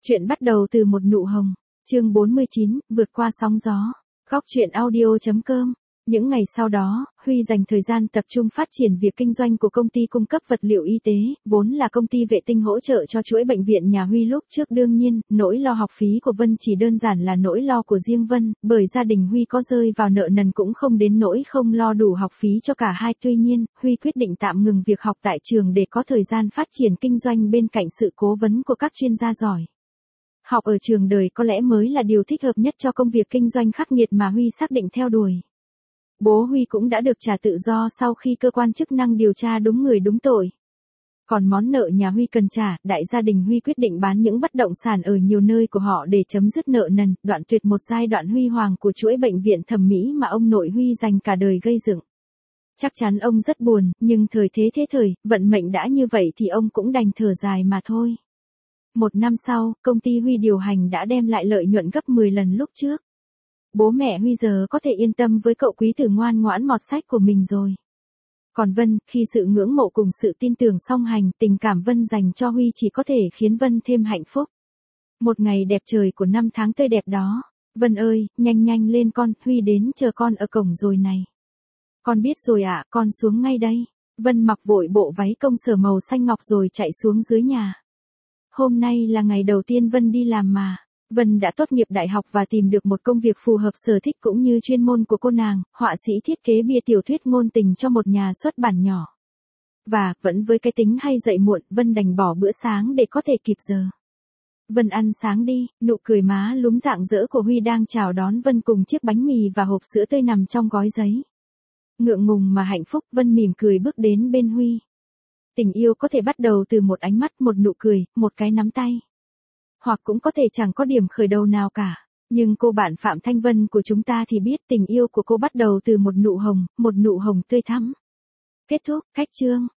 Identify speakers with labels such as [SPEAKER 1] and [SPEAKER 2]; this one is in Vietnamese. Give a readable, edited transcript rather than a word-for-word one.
[SPEAKER 1] Chuyện bắt đầu từ một nụ hồng. Chương 49, vượt qua sóng gió. Góc truyện audio.com. Những ngày sau đó, Huy dành thời gian tập trung phát triển việc kinh doanh của công ty cung cấp vật liệu y tế, vốn là công ty vệ tinh hỗ trợ cho chuỗi bệnh viện nhà Huy lúc trước. Đương nhiên, nỗi lo học phí của Vân chỉ đơn giản là nỗi lo của riêng Vân, bởi gia đình Huy có rơi vào nợ nần cũng không đến nỗi không lo đủ học phí cho cả hai. Tuy nhiên, Huy quyết định tạm ngừng việc học tại trường để có thời gian phát triển kinh doanh bên cạnh sự cố vấn của các chuyên gia giỏi. Học ở trường đời có lẽ mới là điều thích hợp nhất cho công việc kinh doanh khắc nghiệt mà Huy xác định theo đuổi. Bố Huy cũng đã được trả tự do sau khi cơ quan chức năng điều tra đúng người đúng tội. Còn món nợ nhà Huy cần trả, đại gia đình Huy quyết định bán những bất động sản ở nhiều nơi của họ để chấm dứt nợ nần, đoạn tuyệt một giai đoạn huy hoàng của chuỗi bệnh viện thẩm mỹ mà ông nội Huy dành cả đời gây dựng. Chắc chắn ông rất buồn, nhưng thời thế vận mệnh đã như vậy thì ông cũng đành thở dài mà thôi. Một năm sau, công ty Huy điều hành đã đem lại lợi nhuận gấp 10 lần lúc trước. Bố mẹ Huy giờ có thể yên tâm với cậu quý tử ngoan ngoãn mọt sách của mình rồi. Còn Vân, khi sự ngưỡng mộ cùng sự tin tưởng song hành, tình cảm Vân dành cho Huy chỉ có thể khiến Vân thêm hạnh phúc. Một ngày đẹp trời của năm tháng tươi đẹp đó. Vân ơi, nhanh lên con, Huy đến chờ con ở cổng rồi này. Con biết rồi ạ, con xuống ngay đây. Vân mặc vội bộ váy công sở màu xanh ngọc rồi chạy xuống dưới nhà. Hôm nay là ngày đầu tiên Vân đi làm mà. Vân đã tốt nghiệp đại học và tìm được một công việc phù hợp sở thích cũng như chuyên môn của cô nàng, họa sĩ thiết kế bìa tiểu thuyết ngôn tình cho một nhà xuất bản nhỏ. Và, vẫn với cái tính hay dậy muộn, Vân đành bỏ bữa sáng để có thể kịp giờ. Vân ăn sáng đi, nụ cười má lúm rạng rỡ của Huy đang chào đón Vân cùng chiếc bánh mì và hộp sữa tươi nằm trong gói giấy. Ngượng ngùng mà hạnh phúc, Vân mỉm cười bước đến bên Huy. Tình yêu có thể bắt đầu từ một ánh mắt, một nụ cười, một cái nắm tay. Hoặc cũng có thể chẳng có điểm khởi đầu nào cả. Nhưng cô bạn Phạm Thanh Vân của chúng ta thì biết tình yêu của cô bắt đầu từ một nụ hồng tươi thắm. Kết thúc, khách chương.